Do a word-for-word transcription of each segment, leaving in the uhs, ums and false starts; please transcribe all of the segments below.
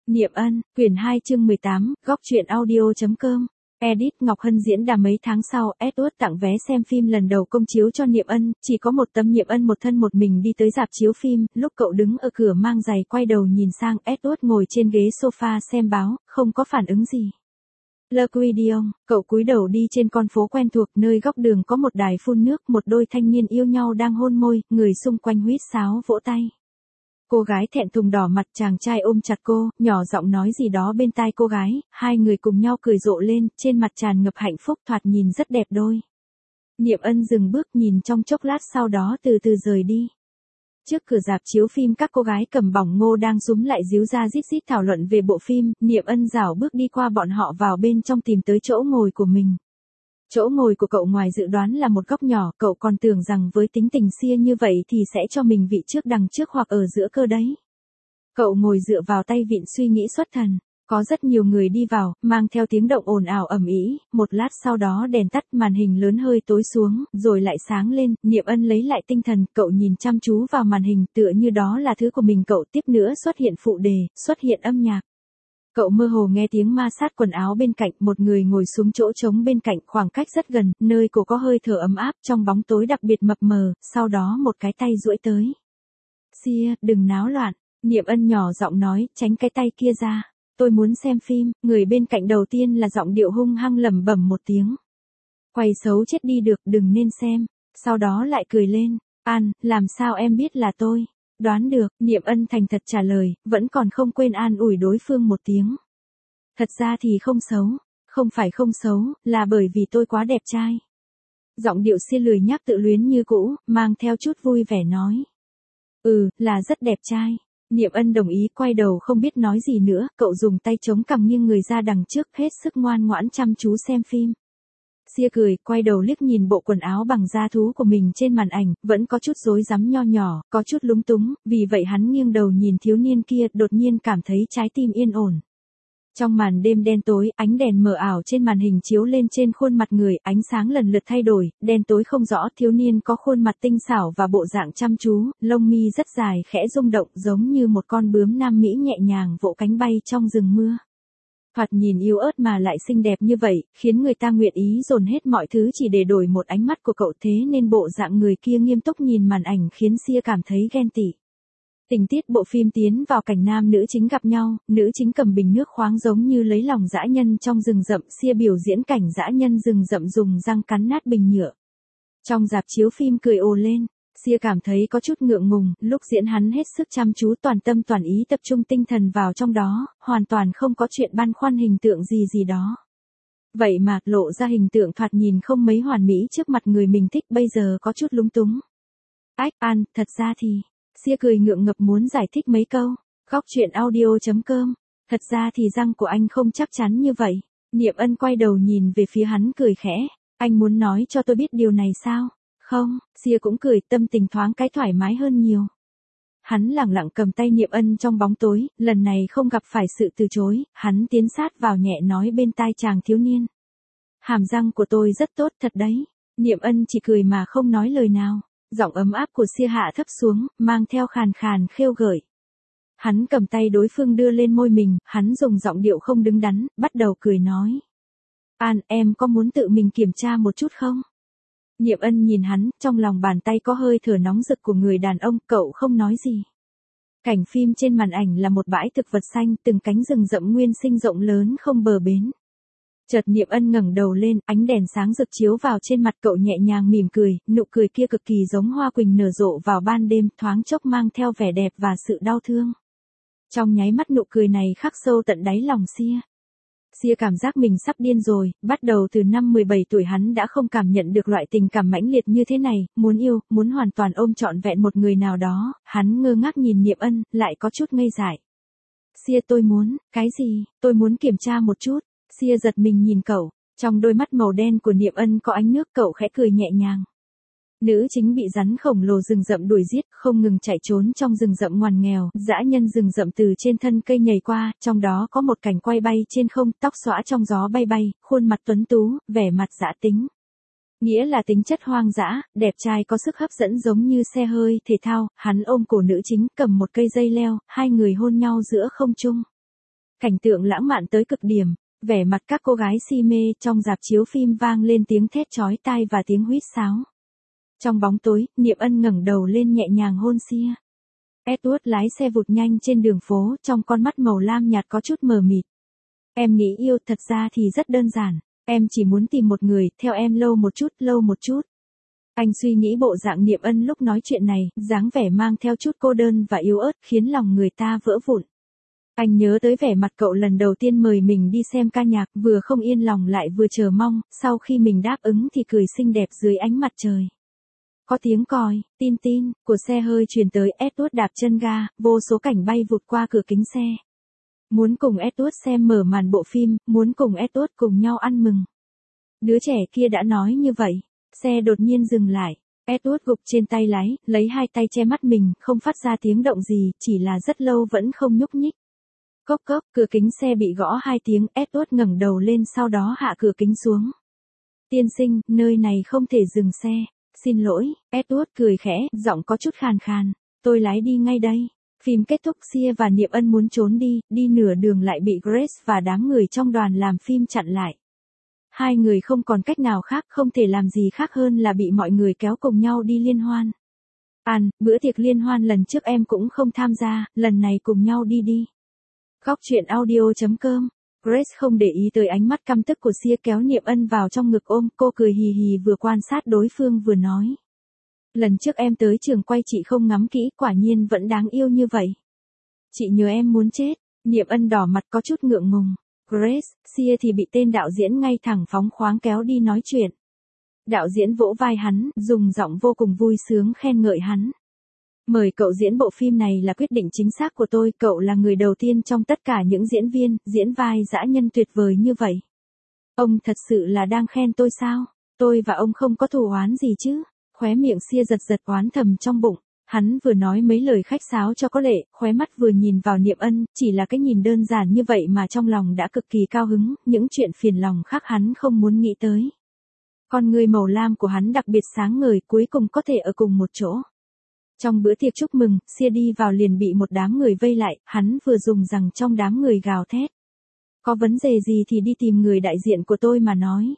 Niệm Ân, quyển hai chương mười tám, góc truyện audio.com. Edit Ngọc Hân diễn đà mấy tháng sau, Edward tặng vé xem phim lần đầu công chiếu cho Niệm Ân, chỉ có một tấm Niệm Ân một thân một mình đi tới rạp chiếu phim, lúc cậu đứng ở cửa mang giày quay đầu nhìn sang, Edward ngồi trên ghế sofa xem báo, không có phản ứng gì. Le Quidillon, cậu cúi đầu đi trên con phố quen thuộc, nơi góc đường có một đài phun nước, một đôi thanh niên yêu nhau đang hôn môi, người xung quanh huýt sáo vỗ tay. Cô gái thẹn thùng đỏ mặt, chàng trai ôm chặt cô, nhỏ giọng nói gì đó bên tai cô gái, hai người cùng nhau cười rộ lên, trên mặt tràn ngập hạnh phúc, thoạt nhìn rất đẹp đôi. Niệm Ân dừng bước nhìn trong chốc lát, sau đó từ từ rời đi. Trước cửa rạp chiếu phim, các cô gái cầm bỏng ngô đang súm lại ríu ra rít rít thảo luận về bộ phim. Niệm Ân rảo bước đi qua bọn họ vào bên trong tìm tới chỗ ngồi của mình. Chỗ ngồi của cậu ngoài dự đoán là một góc nhỏ, cậu còn tưởng rằng với tính tình xia như vậy thì sẽ cho mình vị trước đằng trước hoặc ở giữa cơ đấy. Cậu ngồi dựa vào tay vịn suy nghĩ xuất thần. Có rất nhiều người đi vào, mang theo tiếng động ồn ào ầm ĩ. Một lát sau đó đèn tắt, màn hình lớn hơi tối xuống, rồi lại sáng lên. Niệm Ân lấy lại tinh thần, cậu nhìn chăm chú vào màn hình, tựa như đó là thứ của mình. Cậu tiếp nữa xuất hiện phụ đề, xuất hiện âm nhạc. Cậu mơ hồ nghe tiếng ma sát quần áo bên cạnh, một người ngồi xuống chỗ trống bên cạnh, khoảng cách rất gần, nơi cổ có hơi thở ấm áp trong bóng tối đặc biệt mập mờ, sau đó một cái tay duỗi tới. Xia, đừng náo loạn, Niệm Ân nhỏ giọng nói, tránh cái tay kia ra, tôi muốn xem phim. Người bên cạnh đầu tiên là giọng điệu hung hăng lẩm bẩm một tiếng. Quay xấu chết đi được, đừng nên xem, sau đó lại cười lên, An, làm sao em biết là tôi? Đoán được, Niệm Ân thành thật trả lời, vẫn còn không quên an ủi đối phương một tiếng. Thật ra thì không xấu, không phải không xấu, là bởi vì tôi quá đẹp trai. Giọng điệu xia lười nhác tự luyến như cũ, mang theo chút vui vẻ nói. Ừ, là rất đẹp trai. Niệm Ân đồng ý, quay đầu không biết nói gì nữa, cậu dùng tay chống cằm nghiêng người ra đằng trước, hết sức ngoan ngoãn chăm chú xem phim. Xia cười, quay đầu liếc nhìn bộ quần áo bằng da thú của mình trên màn ảnh, vẫn có chút rối rắm nho nhỏ, có chút lúng túng, vì vậy hắn nghiêng đầu nhìn thiếu niên kia, đột nhiên cảm thấy trái tim yên ổn. Trong màn đêm đen tối, ánh đèn mờ ảo trên màn hình chiếu lên trên khuôn mặt người, ánh sáng lần lượt thay đổi, đen tối không rõ, thiếu niên có khuôn mặt tinh xảo và bộ dạng chăm chú, lông mi rất dài, khẽ rung động, giống như một con bướm Nam Mỹ nhẹ nhàng vỗ cánh bay trong rừng mưa. Thoạt nhìn yếu ớt mà lại xinh đẹp như vậy, khiến người ta nguyện ý dồn hết mọi thứ chỉ để đổi một ánh mắt của cậu, thế nên bộ dạng người kia nghiêm túc nhìn màn ảnh khiến Xia cảm thấy ghen tị. Tình tiết bộ phim tiến vào cảnh nam nữ chính gặp nhau, nữ chính cầm bình nước khoáng giống như lấy lòng dã nhân trong rừng rậm, Xia biểu diễn cảnh dã nhân rừng rậm dùng răng cắn nát bình nhựa. Trong rạp chiếu phim cười ồ lên. Xia cảm thấy có chút ngượng ngùng, lúc diễn hắn hết sức chăm chú, toàn tâm toàn ý tập trung tinh thần vào trong đó, hoàn toàn không có chuyện băn khoăn hình tượng gì gì đó. Vậy mà, lộ ra hình tượng thoạt nhìn không mấy hoàn mỹ trước mặt người mình thích, bây giờ có chút lúng túng. Ách, An, thật ra thì, Xia cười ngượng ngập muốn giải thích mấy câu, góc truyện audio.com, thật ra thì răng của anh không chắc chắn như vậy. Niệm Ân quay đầu nhìn về phía hắn cười khẽ, anh muốn nói cho tôi biết điều này sao? Không, Xia cũng cười, tâm tình thoáng cái thoải mái hơn nhiều. Hắn lẳng lặng cầm tay Niệm Ân trong bóng tối, lần này không gặp phải sự từ chối, hắn tiến sát vào nhẹ nói bên tai chàng thiếu niên. Hàm răng của tôi rất tốt thật đấy. Niệm Ân chỉ cười mà không nói lời nào, giọng ấm áp của Xia hạ thấp xuống, mang theo khàn khàn khêu gợi. Hắn cầm tay đối phương đưa lên môi mình, hắn dùng giọng điệu không đứng đắn, bắt đầu cười nói. An, em có muốn tự mình kiểm tra một chút không? Niệm Ân nhìn hắn, trong lòng bàn tay có hơi thở nóng rực của người đàn ông, cậu không nói gì. Cảnh phim trên màn ảnh là một bãi thực vật xanh, từng cánh rừng rậm nguyên sinh rộng lớn không bờ bến. Chợt Niệm Ân ngẩng đầu lên, ánh đèn sáng rực chiếu vào trên mặt cậu, nhẹ nhàng mỉm cười, nụ cười kia cực kỳ giống hoa quỳnh nở rộ vào ban đêm, thoáng chốc mang theo vẻ đẹp và sự đau thương. Trong nháy mắt nụ cười này khắc sâu tận đáy lòng Xia. Xia cảm giác mình sắp điên rồi, bắt đầu từ năm mười bảy tuổi hắn đã không cảm nhận được loại tình cảm mãnh liệt như thế này, muốn yêu, muốn hoàn toàn ôm trọn vẹn một người nào đó, hắn ngơ ngác nhìn Niệm Ân, lại có chút ngây dại. Xia, tôi muốn, cái gì, tôi muốn kiểm tra một chút. Xia giật mình nhìn cậu, trong đôi mắt màu đen của Niệm Ân có ánh nước, cậu khẽ cười nhẹ nhàng. Nữ chính bị rắn khổng lồ rừng rậm đuổi giết, không ngừng chạy trốn trong rừng rậm ngoằn nghèo, dã nhân rừng rậm từ trên thân cây nhảy qua, trong đó có một cảnh quay bay trên không, tóc xõa trong gió bay bay, khuôn mặt tuấn tú, vẻ mặt dã tính. Nghĩa là tính chất hoang dã, đẹp trai có sức hấp dẫn giống như xe hơi thể thao, hắn ôm cổ nữ chính, cầm một cây dây leo, hai người hôn nhau giữa không trung. cảnh tượng lãng mạn tới cực điểm, vẻ mặt các cô gái si mê trong rạp chiếu phim vang lên tiếng thét chói tai và tiếng huýt sáo. Trong bóng tối, Niệm Ân ngẩng đầu lên nhẹ nhàng hôn Sia. Edward lái xe vụt nhanh trên đường phố, trong con mắt màu lam nhạt có chút mờ mịt. Em nghĩ yêu thật ra thì rất đơn giản, em chỉ muốn tìm một người, theo em lâu một chút, lâu một chút. Anh suy nghĩ bộ dạng Niệm Ân lúc nói chuyện này, dáng vẻ mang theo chút cô đơn và yếu ớt khiến lòng người ta vỡ vụn. Anh nhớ tới vẻ mặt cậu lần đầu tiên mời mình đi xem ca nhạc, vừa không yên lòng lại vừa chờ mong, sau khi mình đáp ứng thì cười xinh đẹp dưới ánh mặt trời. Có tiếng còi, tin tin, của xe hơi truyền tới, Edward đạp chân ga, vô số cảnh bay vụt qua cửa kính xe. Muốn cùng Edward xem mở màn bộ phim, muốn cùng Edward cùng nhau ăn mừng. Đứa trẻ kia đã nói như vậy. Xe đột nhiên dừng lại. Edward gục trên tay lái, lấy hai tay che mắt mình, không phát ra tiếng động gì, chỉ là rất lâu vẫn không nhúc nhích. Cốc cốc, cửa kính xe bị gõ hai tiếng, Edward ngẩng đầu lên sau đó hạ cửa kính xuống. Tiên sinh, nơi này không thể dừng xe. Xin lỗi, Edward cười khẽ, giọng có chút khàn khàn. Tôi lái đi ngay đây. Phim kết thúc, Sia và Niệm Ân muốn trốn đi, đi nửa đường lại bị Grace và đám người trong đoàn làm phim chặn lại. Hai người không còn cách nào khác, không thể làm gì khác hơn là bị mọi người kéo cùng nhau đi liên hoan. An, bữa tiệc liên hoan lần trước em cũng không tham gia, lần này cùng nhau đi đi. Góc truyện audio chấm com. Grace không để ý tới ánh mắt căm tức của Sia, kéo Niệm Ân vào trong ngực ôm, cô cười hì hì vừa quan sát đối phương vừa nói. Lần trước em tới trường quay chị không ngắm kỹ, quả nhiên vẫn đáng yêu như vậy. Chị nhớ em muốn chết. Niệm Ân đỏ mặt có chút ngượng ngùng. Grace, Sia thì bị tên đạo diễn ngay thẳng phóng khoáng kéo đi nói chuyện. Đạo diễn vỗ vai hắn, dùng giọng vô cùng vui sướng khen ngợi hắn. Mời cậu diễn bộ phim này là quyết định chính xác của tôi, cậu là người đầu tiên trong tất cả những diễn viên, diễn vai dã nhân tuyệt vời như vậy. Ông thật sự là đang khen tôi sao? Tôi và ông không có thù oán gì chứ? Khóe miệng Sia giật giật oán thầm trong bụng. Hắn vừa nói mấy lời khách sáo cho có lệ, khóe mắt vừa nhìn vào Niệm Ân, chỉ là cái nhìn đơn giản như vậy mà trong lòng đã cực kỳ cao hứng, những chuyện phiền lòng khác hắn không muốn nghĩ tới. Con người màu lam của hắn đặc biệt sáng ngời, cuối cùng có thể ở cùng một chỗ. Trong bữa tiệc chúc mừng, Sia đi vào liền bị một đám người vây lại, hắn vừa dùng rằng trong đám người gào thét. Có vấn đề gì thì đi tìm người đại diện của tôi mà nói.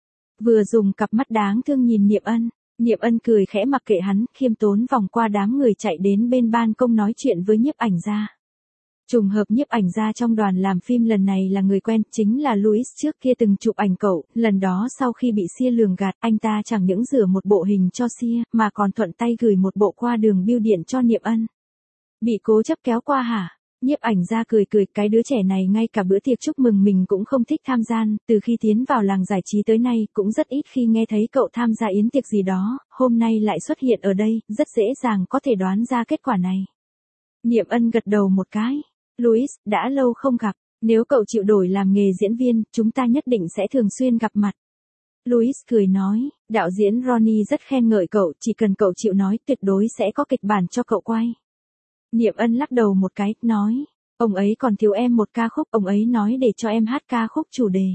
Vừa dùng cặp mắt đáng thương nhìn Niệm Ân. Niệm Ân cười khẽ mặc kệ hắn, khiêm tốn vòng qua đám người chạy đến bên ban công nói chuyện với nhiếp ảnh gia. Trùng hợp nhiếp ảnh gia trong đoàn làm phim lần này là người quen, chính là Louis, trước kia từng chụp ảnh cậu, lần đó sau khi bị Sia lường gạt, anh ta chẳng những rửa một bộ hình cho Sia, mà còn thuận tay gửi một bộ qua đường bưu điện cho Niệm Ân. Bị cố chấp kéo qua hả? Nhiếp ảnh gia cười cười, cái đứa trẻ này ngay cả bữa tiệc chúc mừng mình cũng không thích tham gia, từ khi tiến vào làng giải trí tới nay cũng rất ít khi nghe thấy cậu tham gia yến tiệc gì đó, hôm nay lại xuất hiện ở đây, rất dễ dàng có thể đoán ra kết quả này. Niệm Ân gật đầu một cái. Louis, đã lâu không gặp, nếu cậu chịu đổi làm nghề diễn viên, chúng ta nhất định sẽ thường xuyên gặp mặt. Louis cười nói, đạo diễn Ronnie rất khen ngợi cậu, chỉ cần cậu chịu nói tuyệt đối sẽ có kịch bản cho cậu quay. Niệm Ân lắc đầu một cái, nói, ông ấy còn thiếu em một ca khúc, ông ấy nói để cho em hát ca khúc chủ đề.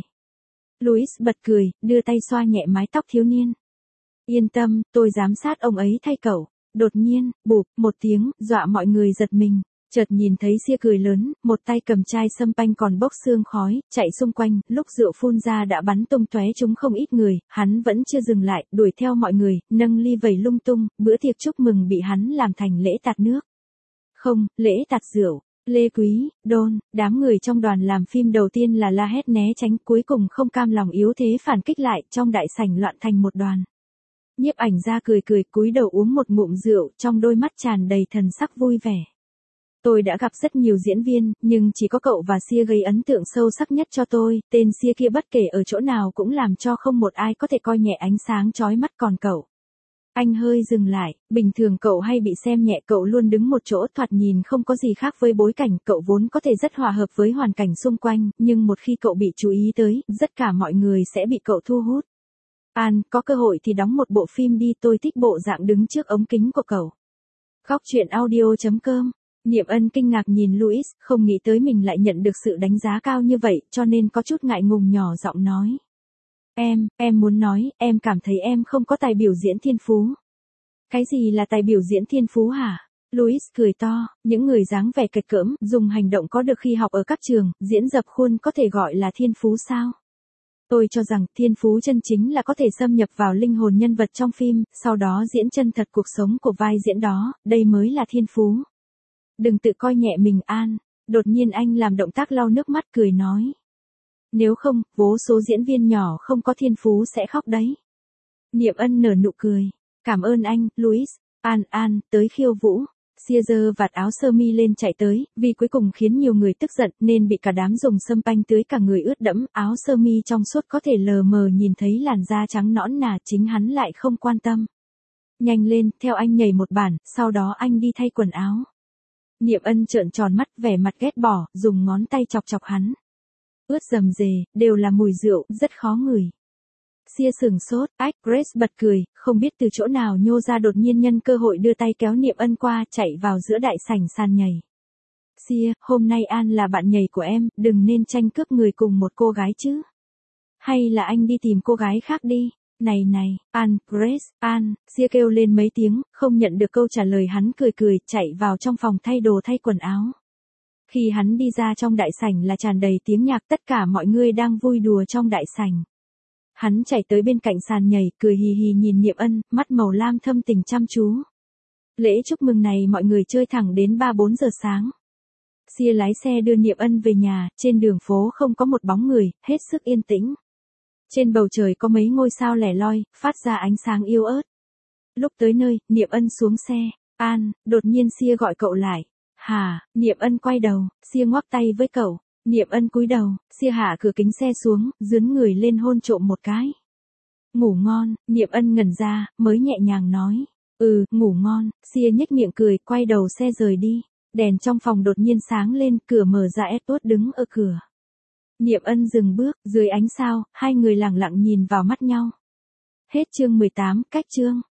Louis bật cười, đưa tay xoa nhẹ mái tóc thiếu niên. Yên tâm, tôi giám sát ông ấy thay cậu. Đột nhiên, bụp, một tiếng, dọa mọi người giật mình. Chợt nhìn thấy Sia cười lớn, một tay cầm chai sâm panh còn bốc sương khói, chạy xung quanh, lúc rượu phun ra đã bắn tung tóe chúng không ít người, hắn vẫn chưa dừng lại, đuổi theo mọi người, nâng ly vẩy lung tung, bữa tiệc chúc mừng bị hắn làm thành lễ tạt nước. Không, lễ tạt rượu. Lê Quý, Đôn, đám người trong đoàn làm phim đầu tiên là la hét né tránh, cuối cùng không cam lòng yếu thế phản kích lại, trong đại sảnh loạn thành một đoàn. Nhiếp ảnh gia cười cười, cúi đầu uống một ngụm rượu, trong đôi mắt tràn đầy thần sắc vui vẻ. Tôi đã gặp rất nhiều diễn viên, nhưng chỉ có cậu và Sia gây ấn tượng sâu sắc nhất cho tôi, tên Sia kia bất kể ở chỗ nào cũng làm cho không một ai có thể coi nhẹ ánh sáng chói mắt, còn cậu. Anh hơi dừng lại, bình thường cậu hay bị xem nhẹ, cậu luôn đứng một chỗ thoạt nhìn không có gì khác với bối cảnh, cậu vốn có thể rất hòa hợp với hoàn cảnh xung quanh, nhưng một khi cậu bị chú ý tới, tất cả mọi người sẽ bị cậu thu hút. An, có cơ hội thì đóng một bộ phim đi, tôi thích bộ dạng đứng trước ống kính của cậu. Góc truyện audio chấm com. Niệm Ân kinh ngạc nhìn Louis, không nghĩ tới mình lại nhận được sự đánh giá cao như vậy, cho nên có chút ngại ngùng nhỏ giọng nói. Em, em muốn nói, em cảm thấy em không có tài biểu diễn thiên phú. Cái gì là tài biểu diễn thiên phú hả? Louis cười to, những người dáng vẻ kịch cỡm, dùng hành động có được khi học ở các trường, diễn dập khuôn có thể gọi là thiên phú sao? Tôi cho rằng thiên phú chân chính là có thể xâm nhập vào linh hồn nhân vật trong phim, sau đó diễn chân thật cuộc sống của vai diễn đó, đây mới là thiên phú. Đừng tự coi nhẹ mình An. Đột nhiên anh làm động tác lau nước mắt cười nói. Nếu không, vô số diễn viên nhỏ không có thiên phú sẽ khóc đấy. Niệm Ân nở nụ cười. Cảm ơn anh, Louis. An An, tới khiêu vũ. Sia giơ vạt áo sơ mi lên chạy tới, vì cuối cùng khiến nhiều người tức giận nên bị cả đám dùng sâm panh tưới cả người ướt đẫm, áo sơ mi trong suốt có thể lờ mờ nhìn thấy làn da trắng nõn nà, chính hắn lại không quan tâm. Nhanh lên, theo anh nhảy một bản, sau đó anh đi thay quần áo. Niệm Ân trợn tròn mắt, vẻ mặt ghét bỏ, dùng ngón tay chọc chọc hắn. Ướt rầm rề, đều là mùi rượu, rất khó ngửi. Sia sừng sốt, ách, Grace bật cười, không biết từ chỗ nào nhô ra đột nhiên nhân cơ hội đưa tay kéo Niệm Ân qua, chạy vào giữa đại sảnh sàn nhảy. Sia, hôm nay An là bạn nhảy của em, đừng nên tranh cướp người cùng một cô gái chứ. Hay là anh đi tìm cô gái khác đi. Này này, An, Grace, An, Sia kêu lên mấy tiếng, không nhận được câu trả lời hắn cười cười, chạy vào trong phòng thay đồ thay quần áo. Khi hắn đi ra trong đại sảnh là tràn đầy tiếng nhạc, tất cả mọi người đang vui đùa trong đại sảnh. Hắn chạy tới bên cạnh sàn nhảy, cười hì hì nhìn Niệm Ân, mắt màu lam thâm tình chăm chú. Lễ chúc mừng này mọi người chơi thẳng đến ba bốn giờ sáng. Sia lái xe đưa Niệm Ân về nhà, trên đường phố không có một bóng người, hết sức yên tĩnh. Trên bầu trời có mấy ngôi sao lẻ loi, phát ra ánh sáng yếu ớt. Lúc tới nơi, Niệm Ân xuống xe. An, đột nhiên Sia gọi cậu lại. Hả, Niệm Ân quay đầu, Sia ngoắc tay với cậu. Niệm Ân cúi đầu, Sia hạ cửa kính xe xuống, dướn người lên hôn trộm một cái. Ngủ ngon, Niệm Ân ngẩn ra, mới nhẹ nhàng nói. Ừ, ngủ ngon, Sia nhếch miệng cười, quay đầu xe rời đi. Đèn trong phòng đột nhiên sáng lên, cửa mở ra, Edward đứng ở cửa. Niệm Ân dừng bước, dưới ánh sao, hai người lặng lặng nhìn vào mắt nhau. Hết chương mười tám, cách chương.